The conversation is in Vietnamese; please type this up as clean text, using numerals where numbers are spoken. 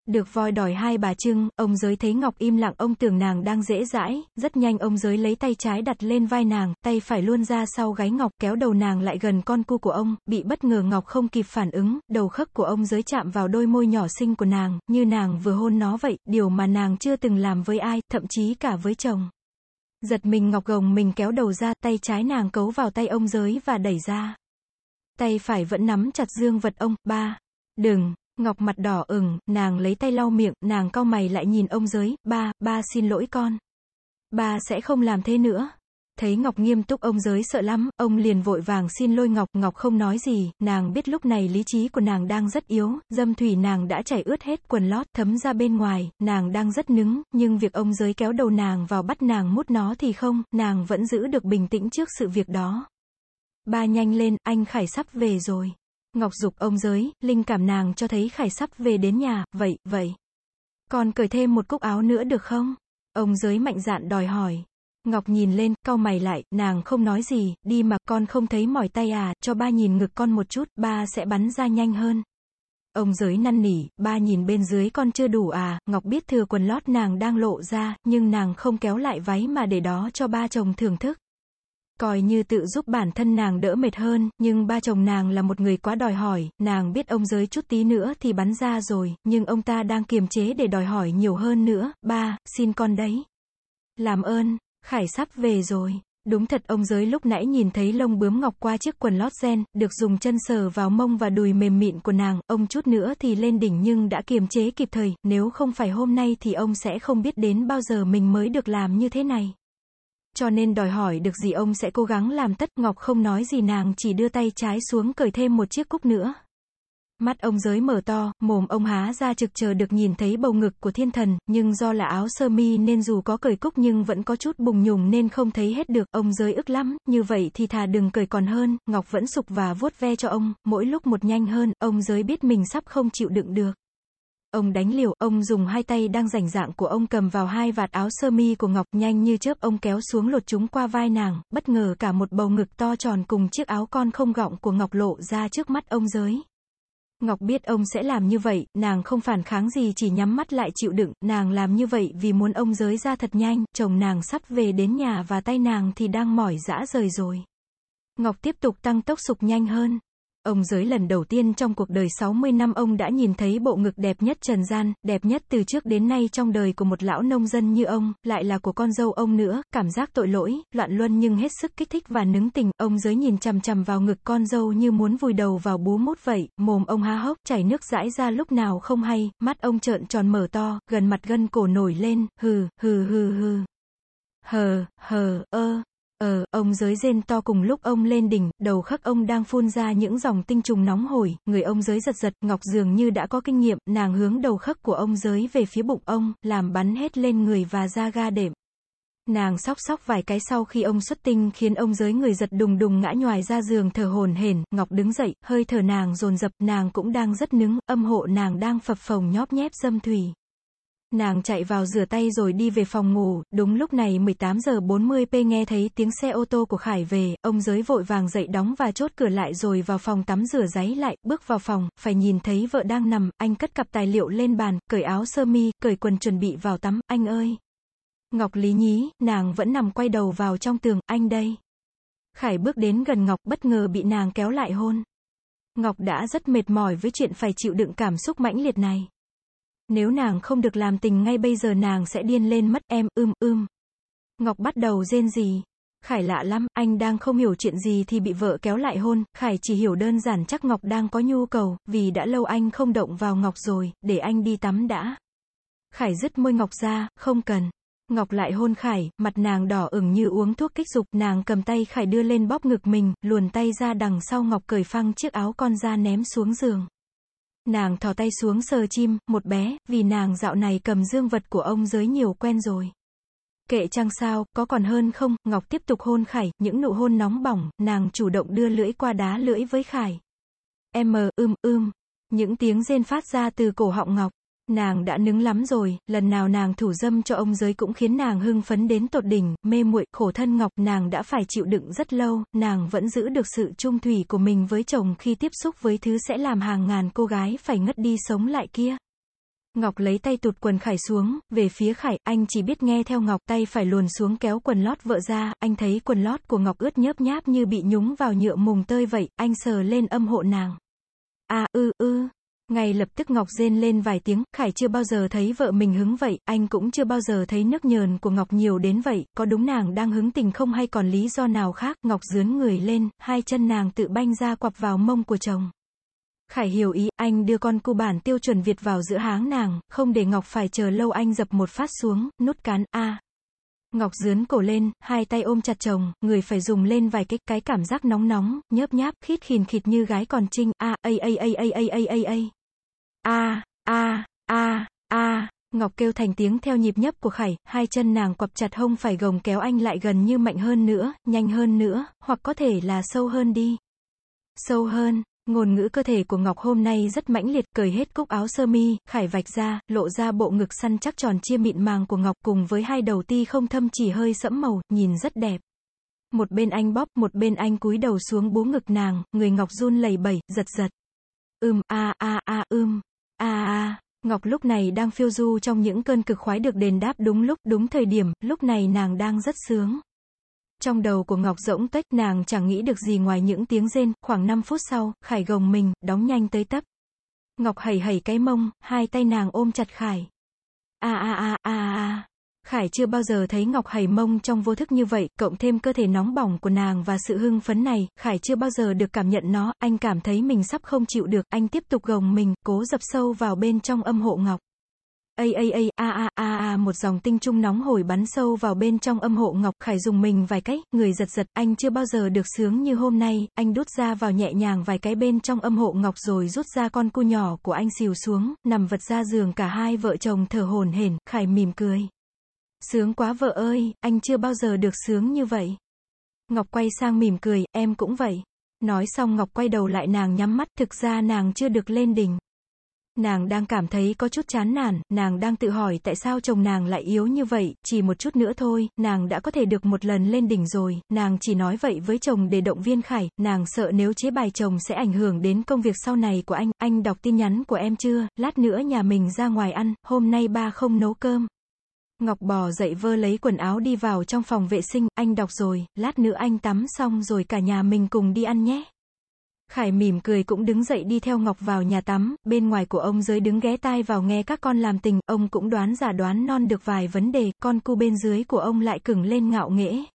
Được voi đòi hai bà trưng, ông Giới thấy Ngọc im lặng ông tưởng nàng đang dễ dãi, rất nhanh ông Giới lấy tay trái đặt lên vai nàng, tay phải luôn ra sau gáy Ngọc, kéo đầu nàng lại gần con cu của ông, bị bất ngờ Ngọc không kịp phản ứng, đầu khấc của ông Giới chạm vào đôi môi nhỏ xinh của nàng, như nàng vừa hôn nó vậy, điều mà nàng chưa từng làm với ai, thậm chí cả với chồng. Giật mình Ngọc gồng mình kéo đầu ra, tay trái nàng cấu vào tay ông Giới và đẩy ra. Tay phải vẫn nắm chặt dương vật ông, ba. Đừng. Ngọc mặt đỏ ửng, nàng lấy tay lau miệng, nàng cau mày lại nhìn ông Giới, ba xin lỗi con. Ba sẽ không làm thế nữa. Thấy Ngọc nghiêm túc ông Giới sợ lắm, ông liền vội vàng xin lỗi Ngọc, Ngọc không nói gì, nàng biết lúc này lý trí của nàng đang rất yếu, dâm thủy nàng đã chảy ướt hết quần lót, thấm ra bên ngoài, nàng đang rất nứng, nhưng việc ông Giới kéo đầu nàng vào bắt nàng mút nó thì không, nàng vẫn giữ được bình tĩnh trước sự việc đó. Ba nhanh lên, anh Khải sắp về rồi. Ngọc giục ông Giới, linh cảm nàng cho thấy Khải sắp về đến nhà, vậy. Con cởi thêm một cúc áo nữa được không? Ông Giới mạnh dạn đòi hỏi. Ngọc nhìn lên, cau mày lại, nàng không nói gì, đi mà, con không thấy mỏi tay à, cho ba nhìn ngực con một chút, ba sẽ bắn ra nhanh hơn. Ông Giới năn nỉ, ba nhìn bên dưới con chưa đủ à, Ngọc biết thừa quần lót nàng đang lộ ra, nhưng nàng không kéo lại váy mà để đó cho ba chồng thưởng thức. Coi như tự giúp bản thân nàng đỡ mệt hơn, nhưng ba chồng nàng là một người quá đòi hỏi, nàng biết ông Giới chút tí nữa thì bắn ra rồi, nhưng ông ta đang kiềm chế để đòi hỏi nhiều hơn nữa, ba, xin con đấy. Làm ơn, Khải sắp về rồi. Đúng thật ông Giới lúc nãy nhìn thấy lông bướm Ngọc qua chiếc quần lót ren, được dùng chân sờ vào mông và đùi mềm mịn của nàng, ông chút nữa thì lên đỉnh nhưng đã kiềm chế kịp thời, nếu không phải hôm nay thì ông sẽ không biết đến bao giờ mình mới được làm như thế này. Cho nên đòi hỏi được gì ông sẽ cố gắng làm tất. Ngọc không nói gì, nàng chỉ đưa tay trái xuống cởi thêm một chiếc cúc nữa. Mắt ông Giới mở to, mồm ông há ra trực chờ được nhìn thấy bầu ngực của thiên thần, nhưng do là áo sơ mi nên dù có cởi cúc nhưng vẫn có chút bùng nhùng nên không thấy hết được, ông Giới ức lắm, như vậy thì thà đừng cởi còn hơn. Ngọc vẫn sục và vuốt ve cho ông, mỗi lúc một nhanh hơn, ông Giới biết mình sắp không chịu đựng được. Ông đánh liều, ông dùng hai tay đang rảnh rạng của ông cầm vào hai vạt áo sơ mi của Ngọc, nhanh như chớp ông kéo xuống lột chúng qua vai nàng, bất ngờ cả một bầu ngực to tròn cùng chiếc áo con không gọng của Ngọc lộ ra trước mắt ông Giới. Ngọc biết ông sẽ làm như vậy, nàng không phản kháng gì chỉ nhắm mắt lại chịu đựng, nàng làm như vậy vì muốn ông Giới ra thật nhanh, chồng nàng sắp về đến nhà và tay nàng thì đang mỏi rã rời rồi. Ngọc tiếp tục tăng tốc sục nhanh hơn. Ông Giới lần đầu tiên trong cuộc đời 60 năm ông đã nhìn thấy bộ ngực đẹp nhất trần gian, đẹp nhất từ trước đến nay trong đời của một lão nông dân như ông, lại là của con dâu ông nữa, cảm giác tội lỗi, loạn luân nhưng hết sức kích thích và nứng tình. Ông Giới nhìn chằm chằm vào ngực con dâu như muốn vùi đầu vào bú mút vậy, mồm ông há hốc, chảy nước dãi ra lúc nào không hay, mắt ông trợn tròn mở to, gần mặt gân cổ nổi lên, hừ. Ông Giới rên to cùng lúc ông lên đỉnh, đầu khắc ông đang phun ra những dòng tinh trùng nóng hổi, người ông Giới giật giật, Ngọc dường như đã có kinh nghiệm, nàng hướng đầu khắc của ông Giới về phía bụng ông, làm bắn hết lên người và da ga đệm. Nàng sóc vài cái sau khi ông xuất tinh khiến ông Giới người giật đùng đùng ngã nhoài ra giường thở hổn hển. Ngọc đứng dậy, hơi thở nàng dồn dập, nàng cũng đang rất nứng, âm hộ nàng đang phập phồng nhóp nhép dâm thủy. Nàng chạy vào rửa tay rồi đi về phòng ngủ, đúng lúc này 18:40 nghe thấy tiếng xe ô tô của Khải về, ông Giới vội vàng dậy đóng và chốt cửa lại rồi vào phòng tắm rửa ráy lại, bước vào phòng, phải nhìn thấy vợ đang nằm, anh cất cặp tài liệu lên bàn, cởi áo sơ mi, cởi quần chuẩn bị vào tắm, anh ơi. Ngọc lý nhí, nàng vẫn nằm quay đầu vào trong tường, anh đây. Khải bước đến gần Ngọc, bất ngờ bị nàng kéo lại hôn. Ngọc đã rất mệt mỏi với chuyện phải chịu đựng cảm xúc mãnh liệt này. Nếu nàng không được làm tình ngay bây giờ nàng sẽ điên lên mất, em, Ngọc bắt đầu rên rỉ. Khải lạ lắm, anh đang không hiểu chuyện gì thì bị vợ kéo lại hôn, Khải chỉ hiểu đơn giản chắc Ngọc đang có nhu cầu, vì đã lâu anh không động vào Ngọc rồi, để anh đi tắm đã. Khải dứt môi Ngọc ra, không cần. Ngọc lại hôn Khải, mặt nàng đỏ ửng như uống thuốc kích dục, nàng cầm tay Khải đưa lên bóp ngực mình, luồn tay ra đằng sau Ngọc cởi phăng chiếc áo con ra ném xuống giường. Nàng thò tay xuống sờ chim, một bé, vì nàng dạo này cầm dương vật của ông Giới nhiều quen rồi. Kệ chăng sao, có còn hơn không, Ngọc tiếp tục hôn Khải, những nụ hôn nóng bỏng, nàng chủ động đưa lưỡi qua đá lưỡi với Khải. Những tiếng rên phát ra từ cổ họng Ngọc. Nàng đã nứng lắm rồi, lần nào nàng thủ dâm cho ông Giới cũng khiến nàng hưng phấn đến tột đỉnh, mê muội, khổ thân Ngọc, nàng đã phải chịu đựng rất lâu, nàng vẫn giữ được sự trung thủy của mình với chồng khi tiếp xúc với thứ sẽ làm hàng ngàn cô gái phải ngất đi sống lại kia. Ngọc lấy tay tụt quần Khải xuống, về phía Khải, anh chỉ biết nghe theo Ngọc, tay phải luồn xuống kéo quần lót vợ ra, anh thấy quần lót của Ngọc ướt nhớp nháp như bị nhúng vào nhựa mùng tơi vậy, anh sờ lên âm hộ nàng. Ngay lập tức Ngọc rên lên vài tiếng, Khải chưa bao giờ thấy vợ mình hứng vậy, anh cũng chưa bao giờ thấy nước nhờn của Ngọc nhiều đến vậy, có đúng nàng đang hứng tình không hay còn lý do nào khác, Ngọc dướn người lên, hai chân nàng tự banh ra quặp vào mông của chồng. Khải hiểu ý, anh đưa con cu bản tiêu chuẩn Việt vào giữa háng nàng, không để Ngọc phải chờ lâu anh dập một phát xuống, nút cán, Ngọc dướn cổ lên, hai tay ôm chặt chồng, người phải dùng lên vài cái cảm giác nóng nóng, nhớp nháp, khít khìn khịt như gái còn trinh, Ngọc kêu thành tiếng theo nhịp nhấp của Khải, hai chân nàng quặp chặt hông phải gồng kéo anh lại gần như mạnh hơn nữa, nhanh hơn nữa, hoặc có thể là sâu hơn đi. Sâu hơn. Ngôn ngữ cơ thể của Ngọc hôm nay rất mãnh liệt, cởi hết cúc áo sơ mi, Khải vạch ra, lộ ra bộ ngực săn chắc tròn chia mịn màng của Ngọc cùng với hai đầu ti không thâm chỉ hơi sẫm màu, nhìn rất đẹp. Một bên anh bóp, một bên anh cúi đầu xuống bú ngực nàng, người Ngọc run lẩy bẩy, giật giật. Ngọc lúc này đang phiêu du trong những cơn cực khoái được đền đáp đúng lúc, đúng thời điểm, lúc này nàng đang rất sướng. Trong đầu của Ngọc rỗng tuếch, nàng chẳng nghĩ được gì ngoài những tiếng rên, khoảng 5 phút sau, Khải gồng mình, đóng nhanh tới tấp. Ngọc hẩy hẩy cái mông, hai tay nàng ôm chặt Khải. Khải chưa bao giờ thấy Ngọc hẩy mông trong vô thức như vậy, cộng thêm cơ thể nóng bỏng của nàng và sự hưng phấn này, Khải chưa bao giờ được cảm nhận nó, anh cảm thấy mình sắp không chịu được, anh tiếp tục gồng mình, cố dập sâu vào bên trong âm hộ Ngọc. Một dòng tinh trung nóng hổi bắn sâu vào bên trong âm hộ Ngọc, Khải dùng mình vài cái, người giật giật, anh chưa bao giờ được sướng như hôm nay, anh đút ra vào nhẹ nhàng vài cái bên trong âm hộ Ngọc rồi rút ra con cu nhỏ của anh xìu xuống, nằm vật ra giường cả hai vợ chồng thở hổn hển, Khải mỉm cười. Sướng quá vợ ơi, anh chưa bao giờ được sướng như vậy. Ngọc quay sang mỉm cười, em cũng vậy. Nói xong Ngọc quay đầu lại nàng nhắm mắt, thực ra nàng chưa được lên đỉnh. Nàng đang cảm thấy có chút chán nản, nàng đang tự hỏi tại sao chồng nàng lại yếu như vậy, chỉ một chút nữa thôi, nàng đã có thể được một lần lên đỉnh rồi, nàng chỉ nói vậy với chồng để động viên Khải, nàng sợ nếu chế bài chồng sẽ ảnh hưởng đến công việc sau này của anh đọc tin nhắn của em chưa, lát nữa nhà mình ra ngoài ăn, hôm nay ba không nấu cơm. Ngọc bò dậy vơ lấy quần áo đi vào trong phòng vệ sinh, anh đọc rồi, lát nữa anh tắm xong rồi cả nhà mình cùng đi ăn nhé. Khải mỉm cười cũng đứng dậy đi theo Ngọc vào nhà tắm, bên ngoài của ông Giới đứng ghé tai vào nghe các con làm tình, ông cũng đoán giả đoán non được vài vấn đề, con cu bên dưới của ông lại cứng lên ngạo nghễ.